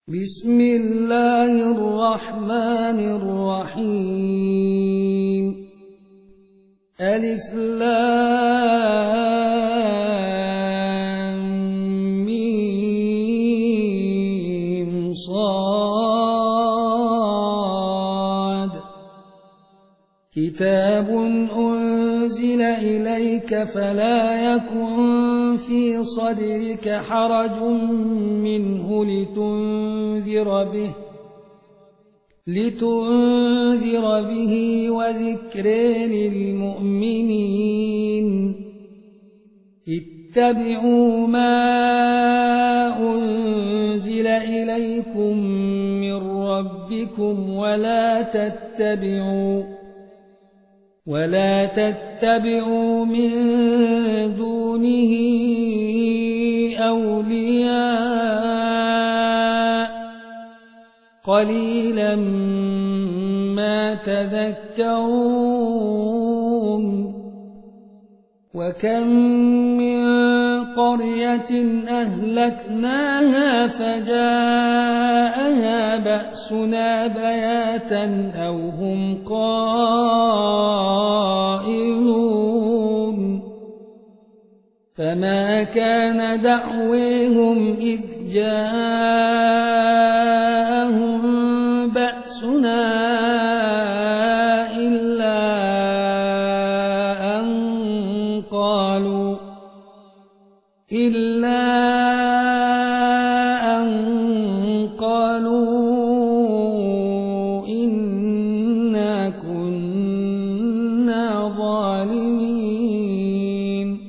بسم الله الرحمن الرحيم ألف لام ميم صاد كتاب أنزل إليك فلا يكن في صدرك حرج منه لتنذر به وذكر للمؤمنين اتبعوا ما أنزل إليكم من ربكم ولا تتبعوا من دونه أولياء قليلا ما تذكرون وكم من قرية أهلكناها فجاءها بأسنا بياتا أو هم قائلون فما كان دعويهم إذ جاءهم بأسنا إلا أن قالوا إنا كنا ظالمين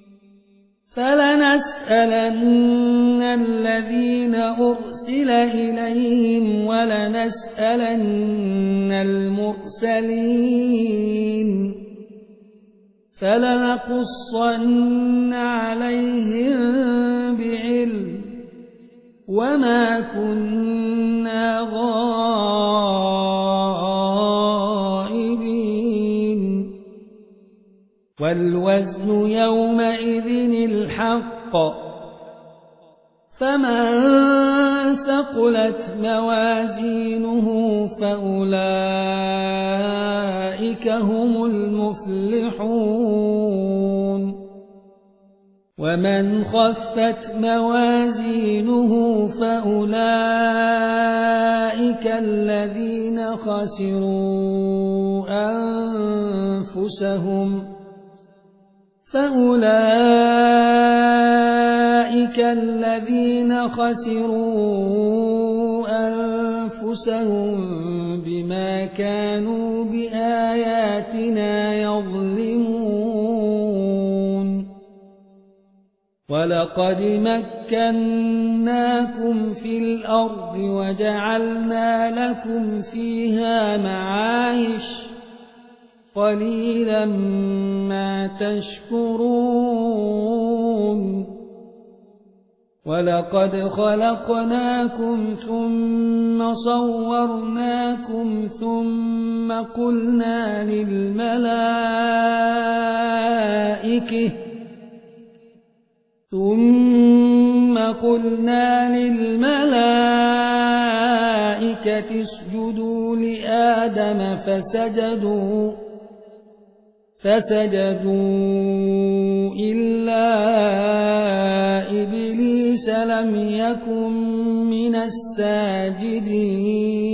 فلنسألن الذين أرسل إليهم ولنسألن المرسلين فلنقصن عليهم بعلم وما كنا غائبين والوزن يومئذ الحق فمن ثقلت موازينه فأولئك هم المفلحون ومن خفت موازينه فأولئك الذين خسروا أنفسهم بما كانوا بآياتنا يظلمون ولقد مكناكم في الأرض وجعلنا لكم فيها معايش قليلا ما تشكرون ولقد خلقناكم ثم صورناكم ثم قلنا للملائكة اسجدوا لآدم فسجدوا إلا إبليس لم يكن من الساجدين